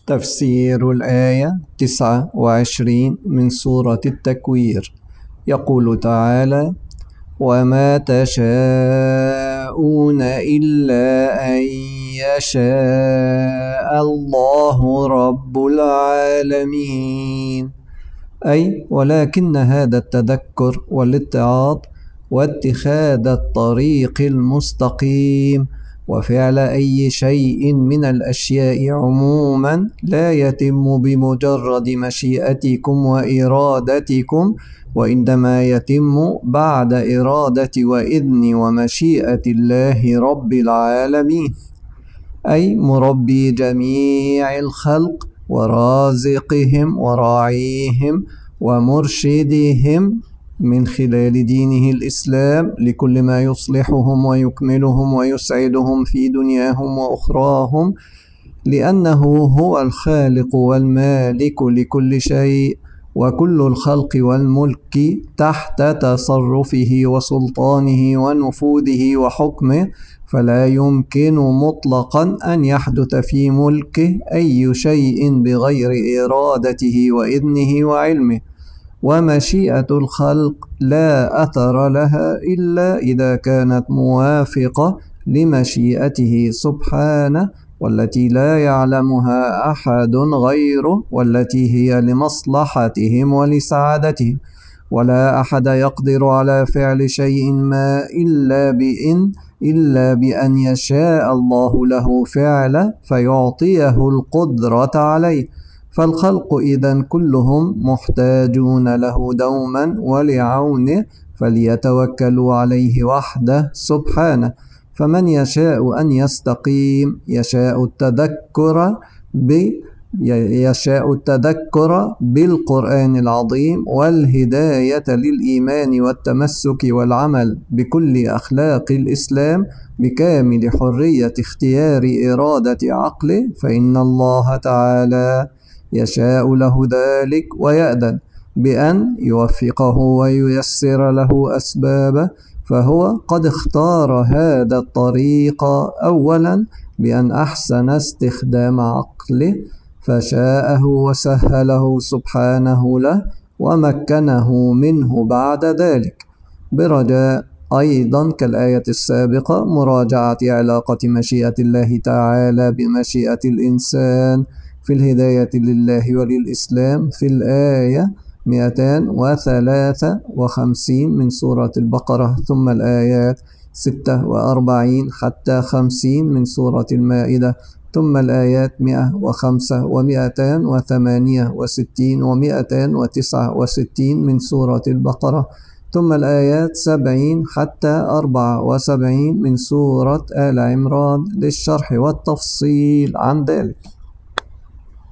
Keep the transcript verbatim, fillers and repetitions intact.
تفسير الآية تسعة وعشرين من سورة التكوير. يقول تعالى: وما تشاءون إلا أن يشاء الله رب العالمين. أي ولكن هذا التذكر والاتعاظ واتخاذ الطريق المستقيم وفعل أي شيء من الأشياء عموما لا يتم بمجرد مشيئتكم وإرادتكم، وإنما يتم بعد إرادة وإذن ومشيئة الله رب العالمين، أي مربي جميع الخلق ورازقهم وراعيهم ومرشدهم من خلال دينه الإسلام لكل ما يصلحهم ويكملهم ويسعدهم في دنياهم وأخراهم، لأنه هو الخالق والمالك لكل شيء، وكل الخلق والملك تحت تصرفه وسلطانه ونفوذه وحكمه، فلا يمكن مطلقا أن يحدث في ملكه أي شيء بغير إرادته وإذنه وعلمه. ومشيئة الخلق لا أثر لها إلا إذا كانت موافقة لمشيئته سبحانه، والتي لا يعلمها أحد غيره، والتي هي لمصلحتهم ولسعادتهم، ولا أحد يقدر على فعل شيء ما إلا بإن إلا بأن يشاء الله له فعله فيعطيه القدرة عليه. فالخلق إذن كلهم محتاجون له دوما ولعونه، فليتوكلوا عليه وحده سبحانه. فمن يشاء أن يستقيم يشاء التذكر ب يشاء التذكر بالقرآن العظيم والهداية للإيمان والتمسك والعمل بكل أخلاق الإسلام بكامل حرية اختيار إرادة عقله، فإن الله تعالى يشاء له ذلك ويأذن بأن يوفقه وييسر له أسبابه، فهو قد اختار هذا الطريق أولا بأن أحسن استخدام عقله فشاءه وسهله سبحانه له ومكنه منه بعد ذلك، برجاء أيضا كالآية السابقة مراجعة علاقة مشيئة الله تعالى بمشيئة الإنسان في الهداية لله وللإسلام في الآية مئتين وثلاثة وخمسين من سورة البقرة، ثم الآيات ستة وأربعين حتى خمسين من سورة المائدة، ثم الآيات مئة وخمسة ومئتان وثمانية وستين ومئتان وتسعة وستين من سورة البقرة، ثم الآيات سبعين حتى أربعة وسبعين من سورة آل عمران للشرح والتفصيل عن ذلك.